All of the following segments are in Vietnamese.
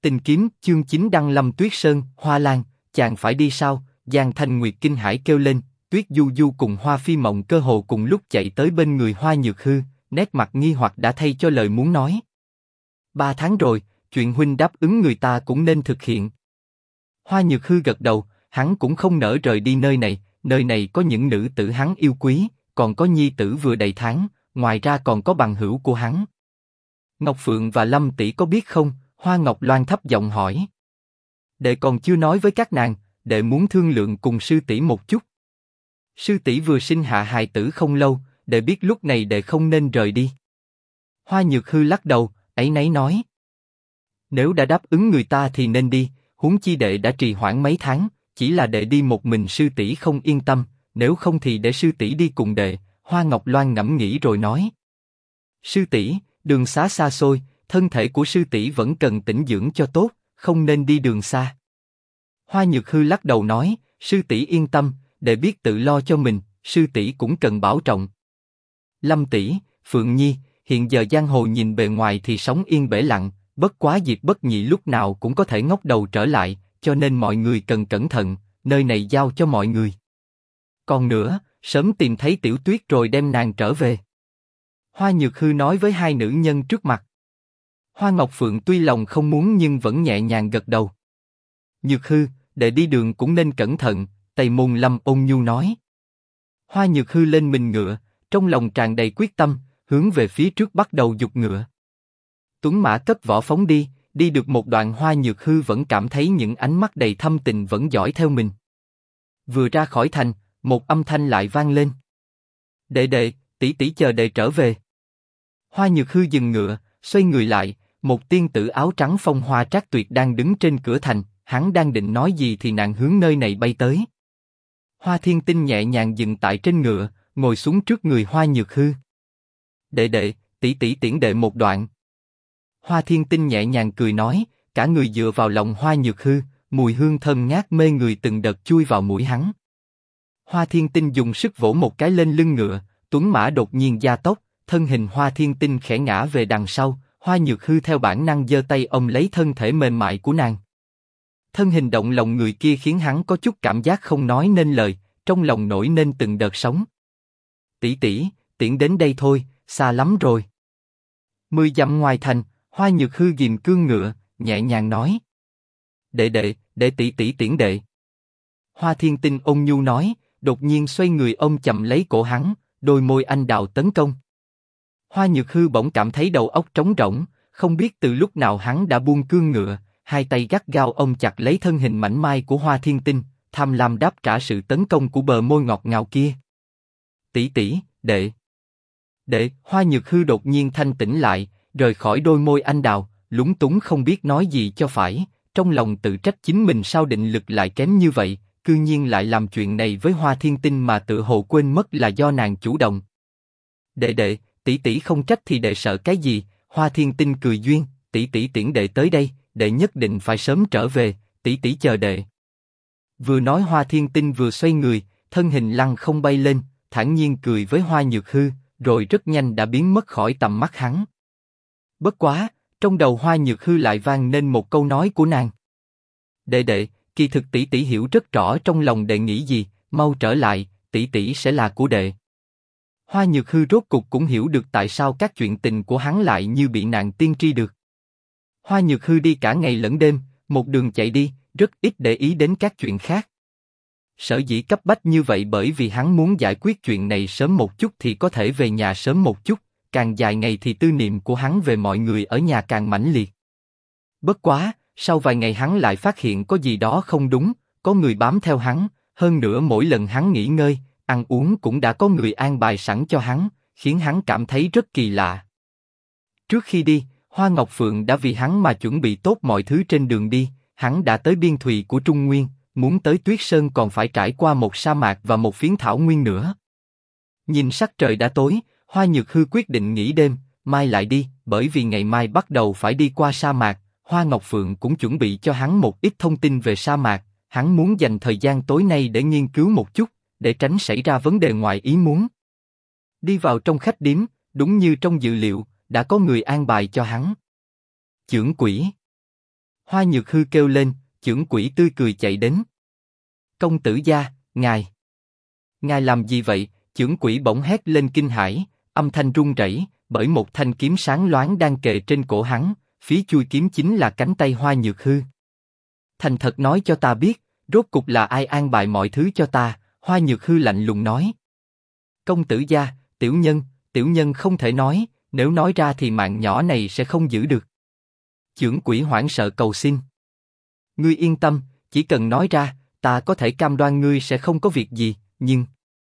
Tình kiếm chương 9 Đăng Lâm Tuyết Sơn, Hoa Lan, chàng phải đi sao? Giang Thanh Nguyệt kinh hãi kêu lên. Tuyết Du Du cùng Hoa Phi Mộng cơ hồ cùng lúc chạy tới bên người Hoa Nhược Hư, nét mặt nghi hoặc đã thay cho lời muốn nói. 3 tháng rồi, chuyện huynh đáp ứng người ta cũng nên thực hiện. Hoa Nhược Hư gật đầu, hắn cũng không nỡ rời đi nơi này có những nữ tử hắn yêu quý, còn có nhi tử vừa đầy tháng, ngoài ra còn có bằng hữu của hắn. Ngọc Phượng và Lâm tỷ có biết không? Hoa Ngọc Loan thấp giọng hỏi. Đệ còn chưa nói với các nàng, đệ muốn thương lượng cùng sư tỷ một chút. Sư tỷ vừa sinh hạ hài tử không lâu, đệ biết lúc này đệ không nên rời đi. Hoa Nhược Hư lắc đầu, áy náy nói. Nếu đã đáp ứng người ta thì nên đi, huống chi đệ đã trì hoãn mấy tháng, chỉ là đệ đi một mình sư tỷ không yên tâm, nếu không thì để sư tỷ đi cùng đệ. Hoa Ngọc Loan ngẫm nghĩ rồi nói. Sư tỷ, đường xá xa xôi, thân thể của sư tỷ vẫn cần tĩnh dưỡng cho tốt, không nên đi đường xa. Hoa Nhược Hư lắc đầu nói, sư tỷ yên tâm, đệ biết tự lo cho mình, sư tỷ cũng cần bảo trọng. Lâm tỷ, Phượng Nhi, hiện giờ giang hồ nhìn bề ngoài thì sóng yên bể lặng, bất quá Diệp Bất Nhị lúc nào cũng có thể ngóc đầu trở lại, cho nên mọi người cần cẩn thận, nơi này giao cho mọi người. Còn nữa, sớm tìm thấy Tiểu Tuyết rồi đem nàng trở về. Hoa Nhược Hư nói với hai nữ nhân trước mặt. Hoa Ngọc Phượng tuy lòng không muốn nhưng vẫn nhẹ nhàng gật đầu. Nhược Hư, đệ đi đường cũng nên cẩn thận, Tây Môn Lâm ôn nhu nói. Hoa Nhược Hư lên mình ngựa, trong lòng tràn đầy quyết tâm, hướng về phía trước bắt đầu giục ngựa. Tuấn mã cất võ phóng đi, đi được một đoạn Hoa Nhược Hư vẫn cảm thấy những ánh mắt đầy thâm tình vẫn dõi theo mình. Vừa ra khỏi thành, một âm thanh lại vang lên. Đệ đệ, tỷ tỷ chờ đệ trở về. Hoa Nhược Hư dừng ngựa, xoay người lại, một tiên tử áo trắng phong hoa trác tuyệt đang đứng trên cửa thành, hắn đang định nói gì thì nàng hướng nơi này bay tới. Hoa Thiên Tinh nhẹ nhàng dừng tại trên ngựa, ngồi xuống trước người Hoa Nhược Hư. Đệ đệ, tỷ tỷ tiễn đệ một đoạn. Hoa Thiên Tinh nhẹ nhàng cười nói, cả người dựa vào lòng Hoa Nhược Hư, mùi hương thơm ngát mê người từng đợt chui vào mũi hắn. Hoa Thiên Tinh dùng sức vỗ một cái lên lưng ngựa, tuấn mã đột nhiên gia tốc, thân hình Hoa Thiên Tinh khẽ ngã về đằng sau, Hoa Nhược Hư theo bản năng giơ tay ôm lấy thân thể mềm mại của nàng. Thân hình động lòng người kia khiến hắn có chút cảm giác không nói nên lời, trong lòng nổi lên từng đợt sóng. Tỷ tỷ, tiễn đến đây thôi, xa lắm rồi. 10 dặm ngoài thành, Hoa Nhược Hư ghim cương ngựa, nhẹ nhàng nói. Đệ đệ, để tỷ tỷ tiễn đệ. Hoa Thiên Tinh ôn nhu nói, đột nhiên xoay người ôm chầm lấy cổ hắn, đôi môi anh đào tấn công. Hoa Nhược Hư bỗng cảm thấy đầu óc trống rỗng, không biết từ lúc nào hắn đã buông cương ngựa, hai tay gắt gao ôm chặt lấy thân hình mảnh mai của Hoa Thiên Tinh, tham lam đáp trả sự tấn công của bờ môi ngọt ngào kia. Tỷ tỷ, đệ. Đệ, Hoa Nhược Hư đột nhiên thanh tỉnh lại, rời khỏi đôi môi anh đào, lúng túng không biết nói gì cho phải, trong lòng tự trách chính mình sao định lực lại kém như vậy, cư nhiên lại làm chuyện này với Hoa Thiên Tinh mà tự hồ quên mất là do nàng chủ động. Đệ đệ, tỷ tỷ không trách thì đệ sợ cái gì? Hoa Thiên Tinh cười duyên, tỷ tỷ tiễn đệ tới đây, đệ nhất định phải sớm trở về, tỷ tỷ chờ đệ. Vừa nói Hoa Thiên Tinh vừa xoay người, thân hình lăng không bay lên, thản nhiên cười với Hoa Nhược Hư, rồi rất nhanh đã biến mất khỏi tầm mắt hắn. Bất quá, trong đầu Hoa Nhược Hư lại vang lên một câu nói của nàng. Đệ đệ, kỳ thực tỷ tỷ hiểu rất rõ trong lòng đệ nghĩ gì, mau trở lại, tỷ tỷ sẽ là của đệ. Hoa Nhược Hư rốt cục cũng hiểu được tại sao các chuyện tình của hắn lại như bị nàng tiên tri được. Hoa Nhược Hư đi cả ngày lẫn đêm, một đường chạy đi, rất ít để ý đến các chuyện khác. Sở dĩ cấp bách như vậy bởi vì hắn muốn giải quyết chuyện này sớm một chút thì có thể về nhà sớm một chút, càng dài ngày thì tư niệm của hắn về mọi người ở nhà càng mãnh liệt. Bất quá, sau vài ngày hắn lại phát hiện có gì đó không đúng, có người bám theo hắn, hơn nữa mỗi lần hắn nghỉ ngơi, ăn uống cũng đã có người an bài sẵn cho hắn, khiến hắn cảm thấy rất kỳ lạ. Trước khi đi, Hoa Ngọc Phượng đã vì hắn mà chuẩn bị tốt mọi thứ trên đường đi, hắn đã tới biên thùy của Trung Nguyên, muốn tới Tuyết Sơn còn phải trải qua một sa mạc và một phiến thảo nguyên nữa. Nhìn sắc trời đã tối, Hoa Nhược Hư quyết định nghỉ đêm, mai lại đi, bởi vì ngày mai bắt đầu phải đi qua sa mạc. Hoa Ngọc Phượng cũng chuẩn bị cho hắn một ít thông tin về sa mạc, hắn muốn dành thời gian tối nay để nghiên cứu một chút, để tránh xảy ra vấn đề ngoài ý muốn. Đi vào trong khách điếm, đúng như trong dự liệu, đã có người an bài cho hắn. Chưởng quỷ. Hoa Nhược Hư kêu lên, chưởng quỷ tươi cười chạy đến. Công tử gia, ngài làm gì vậy? Chưởng quỷ bỗng hét lên kinh hãi, âm thanh run rẩy, bởi một thanh kiếm sáng loáng đang kề trên cổ hắn, phía chuôi kiếm chính là cánh tay Hoa Nhược Hư. Thành thật nói cho ta biết, rốt cục là ai an bài mọi thứ cho ta? Hoa Nhược Hư lạnh lùng nói. Công tử gia, tiểu nhân không thể nói, nếu nói ra thì mạng nhỏ này sẽ không giữ được. Chưởng quỷ hoảng sợ cầu xin. Ngươi yên tâm, chỉ cần nói ra, ta có thể cam đoan ngươi sẽ không có việc gì, nhưng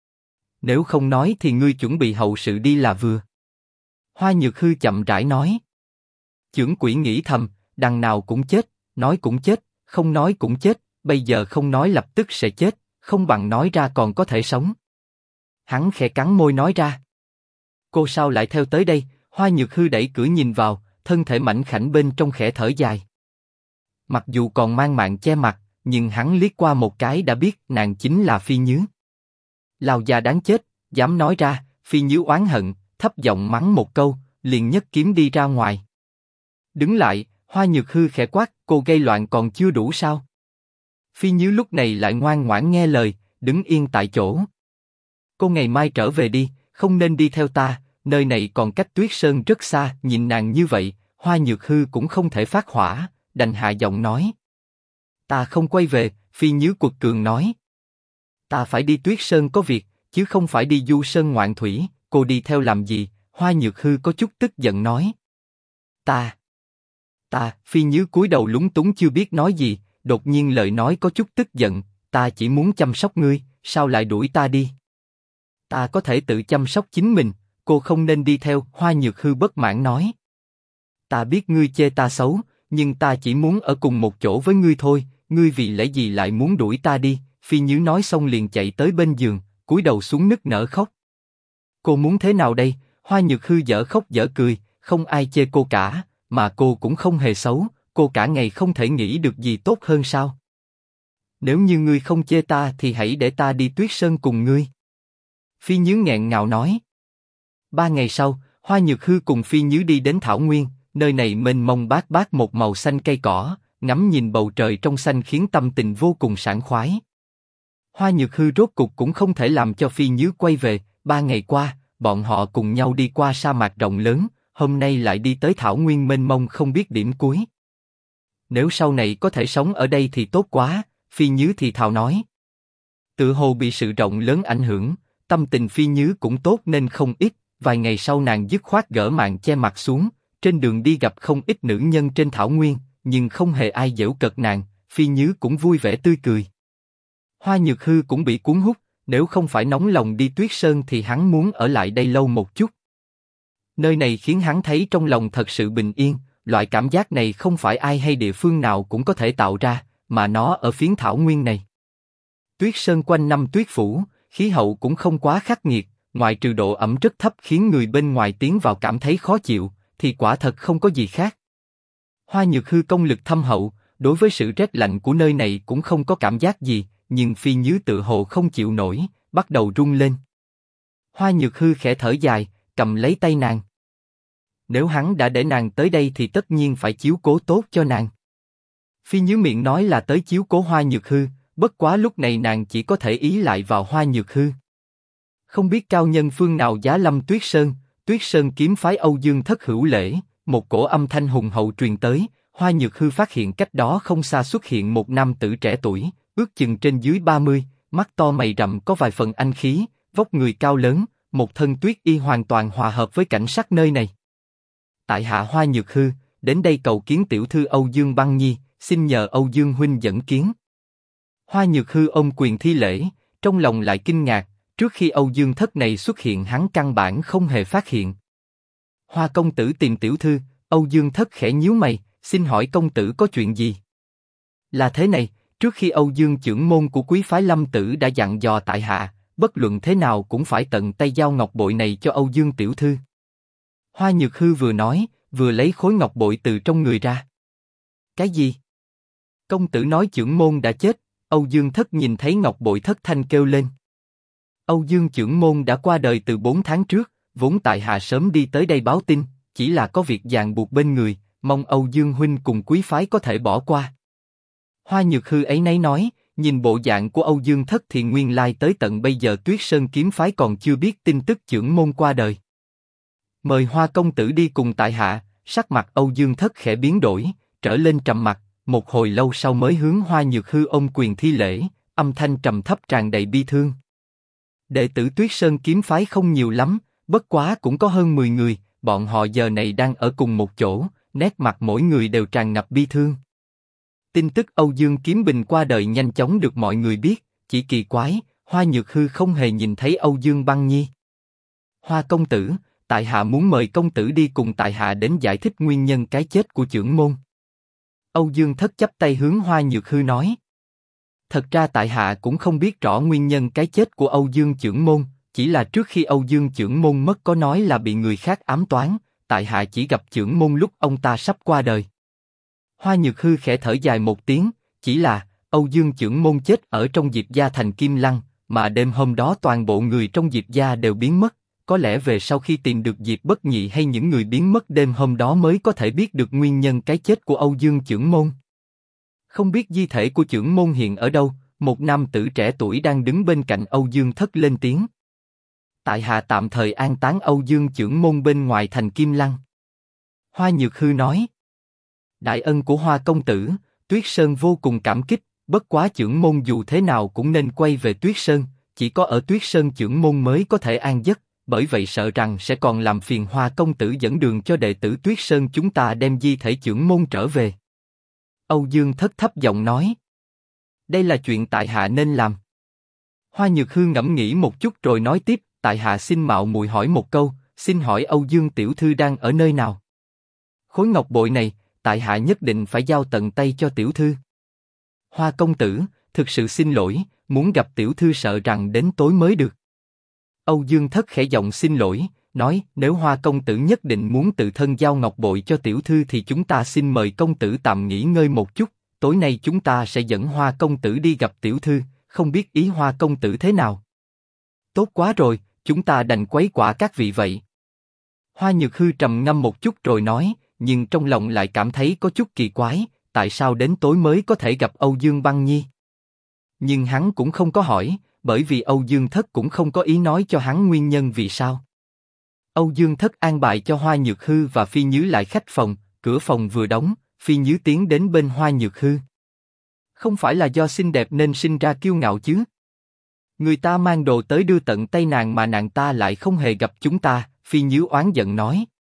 nếu không nói thì ngươi chuẩn bị hậu sự đi là vừa. Hoa Nhược Hư chậm rãi nói. Chưởng quỷ nghĩ thầm, đằng nào cũng chết, nói cũng chết, không nói cũng chết, bây giờ không nói lập tức sẽ chết, không bằng nói ra còn có thể sống. Hắn khẽ cắn môi nói ra. Cô sao lại theo tới đây? Hoa Nhược Hư đẩy cửa nhìn vào, thân thể mảnh khảnh bên trong khẽ thở dài. Mặc dù còn mang mạng che mặt, nhưng hắn liếc qua một cái đã biết nàng chính là Phi Nhứ. Lão già đáng chết, dám nói ra. Phi Nhứ oán hận, thấp giọng mắng một câu, liền nhấc kiếm đi ra ngoài. Đứng lại, Hoa Nhược Hư khẽ quát, cô gây loạn còn chưa đủ sao? Phi Nhứ lúc này lại ngoan ngoãn nghe lời, đứng yên tại chỗ. Cô ngày mai trở về đi, không nên đi theo ta, nơi này còn cách Tuyết Sơn rất xa. Nhìn nàng như vậy, Hoa Nhược Hư cũng không thể phát hỏa, đành hạ giọng nói. Ta không quay về. Phi Nhứ quật cường nói. Ta phải đi Tuyết Sơn có việc, chứ không phải đi du sơn ngoạn thủy. Cô đi theo làm gì? Hoa Nhược Hư có chút tức giận nói. Ta. Phi Nhứ cúi đầu lúng túng chưa biết nói gì, đột nhiên lời nói có chút tức giận. Ta chỉ muốn chăm sóc ngươi, sao lại đuổi ta đi? Ta có thể tự chăm sóc chính mình, cô không nên đi theo. Hoa Nhược Hư bất mãn nói. Ta biết ngươi chê ta xấu, nhưng ta chỉ muốn ở cùng một chỗ với ngươi thôi. Ngươi vì lẽ gì lại muốn đuổi ta đi? Phi Nhứ nói xong liền chạy tới bên giường, cúi đầu xuống nức nở khóc. Cô muốn thế nào đây? Hoa Nhược Hư dở khóc dở cười, không ai chê cô cả, mà cô cũng không hề xấu, cô cả ngày không thể nghĩ được gì tốt hơn sao? Nếu như ngươi không chê ta thì hãy để ta đi Tuyết Sơn cùng ngươi. Phi Nhứ nghẹn ngào nói. 3 ngày sau, Hoa Nhược Hư cùng Phi Nhứ đi đến Thảo Nguyên, nơi này mênh mông bát bát một màu xanh cây cỏ, ngắm nhìn bầu trời trong xanh khiến tâm tình vô cùng sảng khoái. Hoa Nhược Hư rốt cục cũng không thể làm cho Phi Nhứ quay về. 3 ngày qua, bọn họ cùng nhau đi qua sa mạc rộng lớn, hôm nay lại đi tới Thảo Nguyên mênh mông không biết điểm cuối. Nếu sau này có thể sống ở đây thì tốt quá, Phi Nhứ thì thào nói. Tự hồ bị sự rộng lớn ảnh hưởng, tâm tình Phi Nhứ cũng tốt nên không ít. Vài ngày sau nàng dứt khoát gỡ màn che mặt xuống, trên đường đi gặp không ít nữ nhân trên Thảo Nguyên, nhưng không hề ai giễu cợt nàng. Phi Nhứ cũng vui vẻ tươi cười. Hoa Nhược Hư cũng bị cuốn hút, nếu không phải nóng lòng đi Tuyết Sơn thì hắn muốn ở lại đây lâu một chút. Nơi này khiến hắn thấy trong lòng thật sự bình yên, loại cảm giác này không phải ai hay địa phương nào cũng có thể tạo ra, mà nó ở phiến Thảo Nguyên này. Tuyết Sơn quanh năm tuyết phủ, khí hậu cũng không quá khắc nghiệt, ngoại trừ độ ẩm rất thấp khiến người bên ngoài tiến vào cảm thấy khó chịu, thì quả thật không có gì khác. Hoa Nhược Hư công lực thâm hậu, đối với sự rét lạnh của nơi này cũng không có cảm giác gì, nhưng Phi Nhứ tự hồ không chịu nổi, bắt đầu run lên. Hoa Nhược Hư khẽ thở dài, cầm lấy tay nàng. Nếu hắn đã để nàng tới đây thì tất nhiên phải chiếu cố tốt cho nàng. Phi Nhứ miệng nói là tới chiếu cố Hoa Nhược Hư, bất quá lúc này nàng chỉ có thể ý lại vào Hoa Nhược Hư. Không biết cao nhân phương nào giá lâm Tuyết Sơn kiếm phái Âu Dương Thất hữu lễ, một cổ âm thanh hùng hậu truyền tới. Hoa Nhược Hư phát hiện cách đó không xa xuất hiện một nam tử trẻ tuổi, ước chừng trên dưới 30, mắt to mày rậm có vài phần anh khí, vóc người cao lớn, một thân tuyết y hoàn toàn hòa hợp với cảnh sắc nơi này. Tại hạ Hoa Nhược Hư, đến đây cầu kiến tiểu thư Âu Dương Băng Nhi, xin nhờ Âu Dương huynh dẫn kiến. Hoa Nhược Hư ôm quyền thi lễ, trong lòng lại kinh ngạc, trước khi Âu Dương Thất này xuất hiện hắn căn bản không hề phát hiện. Hoa công tử tìm tiểu thư. Âu Dương Thất khẽ nhíu mày, xin hỏi công tử có chuyện gì? Là thế này, trước khi Âu Dương trưởng môn của quý phái Lâm tử đã dặn dò tại hạ, bất luận thế nào cũng phải tận tay giao ngọc bội này cho Âu Dương tiểu thư. Hoa Nhược Hư vừa nói, vừa lấy khối ngọc bội từ trong người ra. Cái gì? Công tử nói trưởng môn đã chết. Âu Dương Thất nhìn thấy ngọc bội thất thanh kêu lên. Âu Dương trưởng môn đã qua đời từ 4 tháng trước, vốn tại hạ sớm đi tới đây báo tin, chỉ là có việc ràng buộc bên người, mong Âu Dương huynh cùng quý phái có thể bỏ qua. Hoa Nhược Hư ấy nấy nói, nhìn bộ dạng của Âu Dương Thất thì nguyên lai tới tận bây giờ Tuyết Sơn kiếm phái còn chưa biết tin tức trưởng môn qua đời. Mời Hoa công tử đi cùng tại hạ. Sắc mặt Âu Dương Thất khẽ biến đổi, trở lên trầm mặc, một hồi lâu sau mới hướng Hoa Nhược Hư ôm quyền thi lễ, âm thanh trầm thấp tràn đầy bi thương. Đệ tử Tuyết Sơn kiếm phái không nhiều lắm, bất quá cũng có hơn 10 người, bọn họ giờ này đang ở cùng một chỗ, nét mặt mỗi người đều tràn ngập bi thương. Tin tức Âu Dương Kiếm Bình qua đời nhanh chóng được mọi người biết, chỉ kỳ quái, Hoa Nhược Hư không hề nhìn thấy Âu Dương Băng Nhi. Hoa công tử, tại hạ muốn mời công tử đi cùng tại hạ đến giải thích nguyên nhân cái chết của trưởng môn. Âu Dương Thất chắp tay hướng Hoa Nhược Hư nói. Thật ra tại hạ cũng không biết rõ nguyên nhân cái chết của Âu Dương trưởng môn, chỉ là trước khi Âu Dương trưởng môn mất có nói là bị người khác ám toán, tại hạ chỉ gặp trưởng môn lúc ông ta sắp qua đời. Hoa Nhược Hư khẽ thở dài một tiếng, chỉ là Âu Dương trưởng môn chết ở trong Diệp gia thành Kim Lăng, mà đêm hôm đó toàn bộ người trong Diệp gia đều biến mất. Có lẽ về sau khi tìm được Diệp Bất Nhị hay những người biến mất đêm hôm đó mới có thể biết được nguyên nhân cái chết của Âu Dương trưởng môn. Không biết di thể của trưởng môn hiện ở đâu, một nam tử trẻ tuổi đang đứng bên cạnh Âu Dương Thất lên tiếng. Tại hạ tạm thời an táng Âu Dương trưởng môn bên ngoài thành Kim Lăng. Hoa Nhược Hư nói. Đại ân của Hoa công tử, Tuyết Sơn vô cùng cảm kích, bất quá trưởng môn dù thế nào cũng nên quay về Tuyết Sơn, chỉ có ở Tuyết Sơn trưởng môn mới có thể an giấc. Bởi vậy sợ rằng sẽ còn làm phiền Hoa công tử dẫn đường cho đệ tử Tuyết Sơn chúng ta đem di thể trưởng môn trở về. Âu Dương Thất thấp giọng nói. Đây là chuyện tại hạ nên làm. Hoa Nhược Hư ngẫm nghĩ một chút rồi nói tiếp, tại hạ xin mạo muội hỏi một câu, xin hỏi Âu Dương tiểu thư đang ở nơi nào? Khối ngọc bội này, tại hạ nhất định phải giao tận tay cho tiểu thư. Hoa công tử, thực sự xin lỗi, muốn gặp tiểu thư sợ rằng đến tối mới được. Âu Dương Thất khẽ giọng xin lỗi, nói nếu Hoa công tử nhất định muốn tự thân giao ngọc bội cho tiểu thư thì chúng ta xin mời công tử tạm nghỉ ngơi một chút, tối nay chúng ta sẽ dẫn Hoa công tử đi gặp tiểu thư, không biết ý Hoa công tử thế nào? Tốt quá rồi, chúng ta đành quấy quả các vị vậy. Hoa Nhược Hư trầm ngâm một chút rồi nói, nhưng trong lòng lại cảm thấy có chút kỳ quái, tại sao đến tối mới có thể gặp Âu Dương Băng Nhi? Nhưng hắn cũng không có hỏi. Bởi vì Âu Dương Thất cũng không có ý nói cho hắn nguyên nhân vì sao. Âu Dương Thất an bài cho Hoa Nhược Hư và Phi Nhứ lại khách phòng, cửa phòng vừa đóng, Phi Nhứ tiến đến bên Hoa Nhược Hư. Không phải là do xinh đẹp nên sinh ra kiêu ngạo chứ? Người ta mang đồ tới đưa tận tay nàng mà nàng ta lại không hề gặp chúng ta, Phi Nhứ oán giận nói.